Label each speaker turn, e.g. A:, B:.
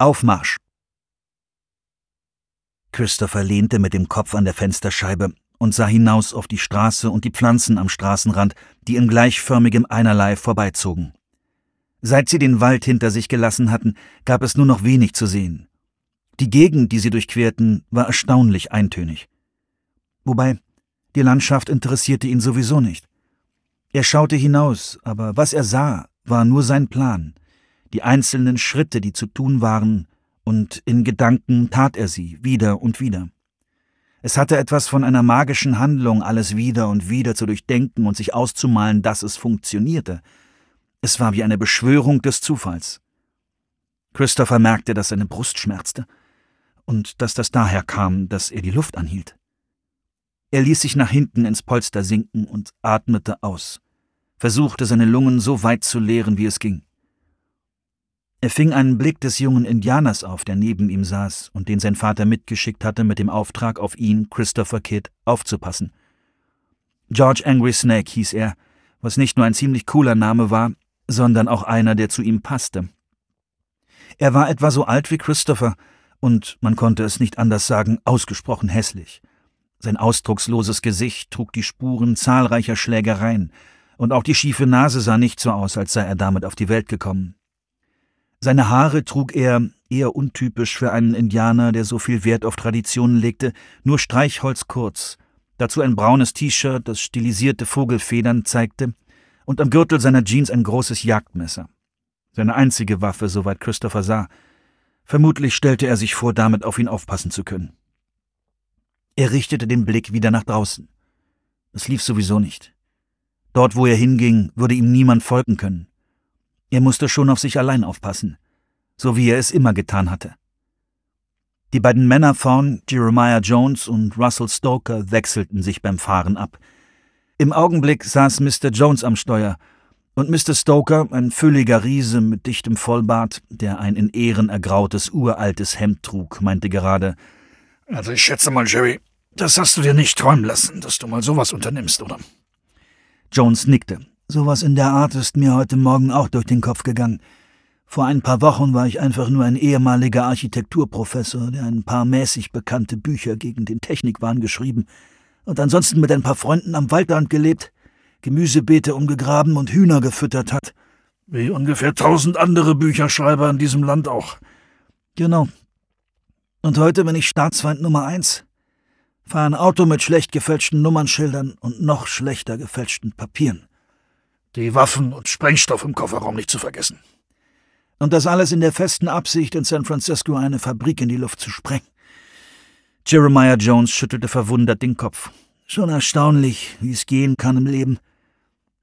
A: Aufmarsch! Christopher lehnte mit dem Kopf an der Fensterscheibe und sah hinaus auf die Straße und die Pflanzen am Straßenrand, die in gleichförmigem Einerlei vorbeizogen. Seit sie den Wald hinter sich gelassen hatten, gab es nur noch wenig zu sehen. Die Gegend, die sie durchquerten, war erstaunlich eintönig. Wobei, die Landschaft interessierte ihn sowieso nicht. Er schaute hinaus, aber was er sah, war nur sein Plan, die einzelnen Schritte, die zu tun waren, und in Gedanken tat er sie wieder und wieder. Es hatte etwas von einer magischen Handlung, alles wieder und wieder zu durchdenken und sich auszumalen, dass es funktionierte. Es war wie eine Beschwörung des Zufalls. Christopher merkte, dass seine Brust schmerzte und dass das daher kam, dass er die Luft anhielt. Er ließ sich nach hinten ins Polster sinken und atmete aus, versuchte seine Lungen so weit zu leeren, wie es ging. Er fing einen Blick des jungen Indianers auf, der neben ihm saß und den sein Vater mitgeschickt hatte mit dem Auftrag, auf ihn, Christopher Kidd, aufzupassen. George Angry Snake hieß er, was nicht nur ein ziemlich cooler Name war, sondern auch einer, der zu ihm passte. Er war etwa so alt wie Christopher und, man konnte es nicht anders sagen, ausgesprochen hässlich. Sein ausdrucksloses Gesicht trug die Spuren zahlreicher Schlägereien, und auch die schiefe Nase sah nicht so aus, als sei er damit auf die Welt gekommen. Seine Haare trug er, eher untypisch für einen Indianer, der so viel Wert auf Traditionen legte, nur streichholzkurz, dazu ein braunes T-Shirt, das stilisierte Vogelfedern zeigte, und am Gürtel seiner Jeans ein großes Jagdmesser. Seine einzige Waffe, soweit Christopher sah. Vermutlich stellte er sich vor, damit auf ihn aufpassen zu können. Er richtete den Blick wieder nach draußen. Es lief sowieso nicht. Dort, wo er hinging, würde ihm niemand folgen können. Er musste schon auf sich allein aufpassen, so wie er es immer getan hatte. Die beiden Männer vorn, Jeremiah Jones und Russell Stoker, wechselten sich beim Fahren ab. Im Augenblick saß Mr. Jones am Steuer, und Mr. Stoker, ein fülliger Riese mit dichtem Vollbart, der ein in Ehren ergrautes, uraltes Hemd trug, meinte gerade:
B: »Also ich schätze mal, Jerry, das hast du dir nicht träumen lassen, dass du mal sowas unternimmst, oder?«
A: Jones nickte. »Sowas in der Art ist mir heute Morgen auch durch den Kopf gegangen. Vor ein paar Wochen war ich einfach nur ein ehemaliger Architekturprofessor, der ein paar mäßig bekannte Bücher gegen den Technikwahn geschrieben und ansonsten mit ein paar Freunden am Waldrand gelebt, Gemüsebeete umgegraben und Hühner gefüttert hat.«
B: »Wie ungefähr 1000 andere Bücherschreiber in diesem Land auch.«
A: »Genau. Und heute bin ich Staatsfeind Nummer 1. Fahre ein Auto mit schlecht gefälschten Nummernschildern und noch schlechter gefälschten Papieren.
B: Die Waffen und Sprengstoff im Kofferraum nicht zu vergessen.
A: Und das alles in der festen Absicht, in San Francisco eine Fabrik in die Luft zu sprengen.« Jeremiah Jones schüttelte verwundert den Kopf. »Schon erstaunlich, wie es gehen kann im Leben.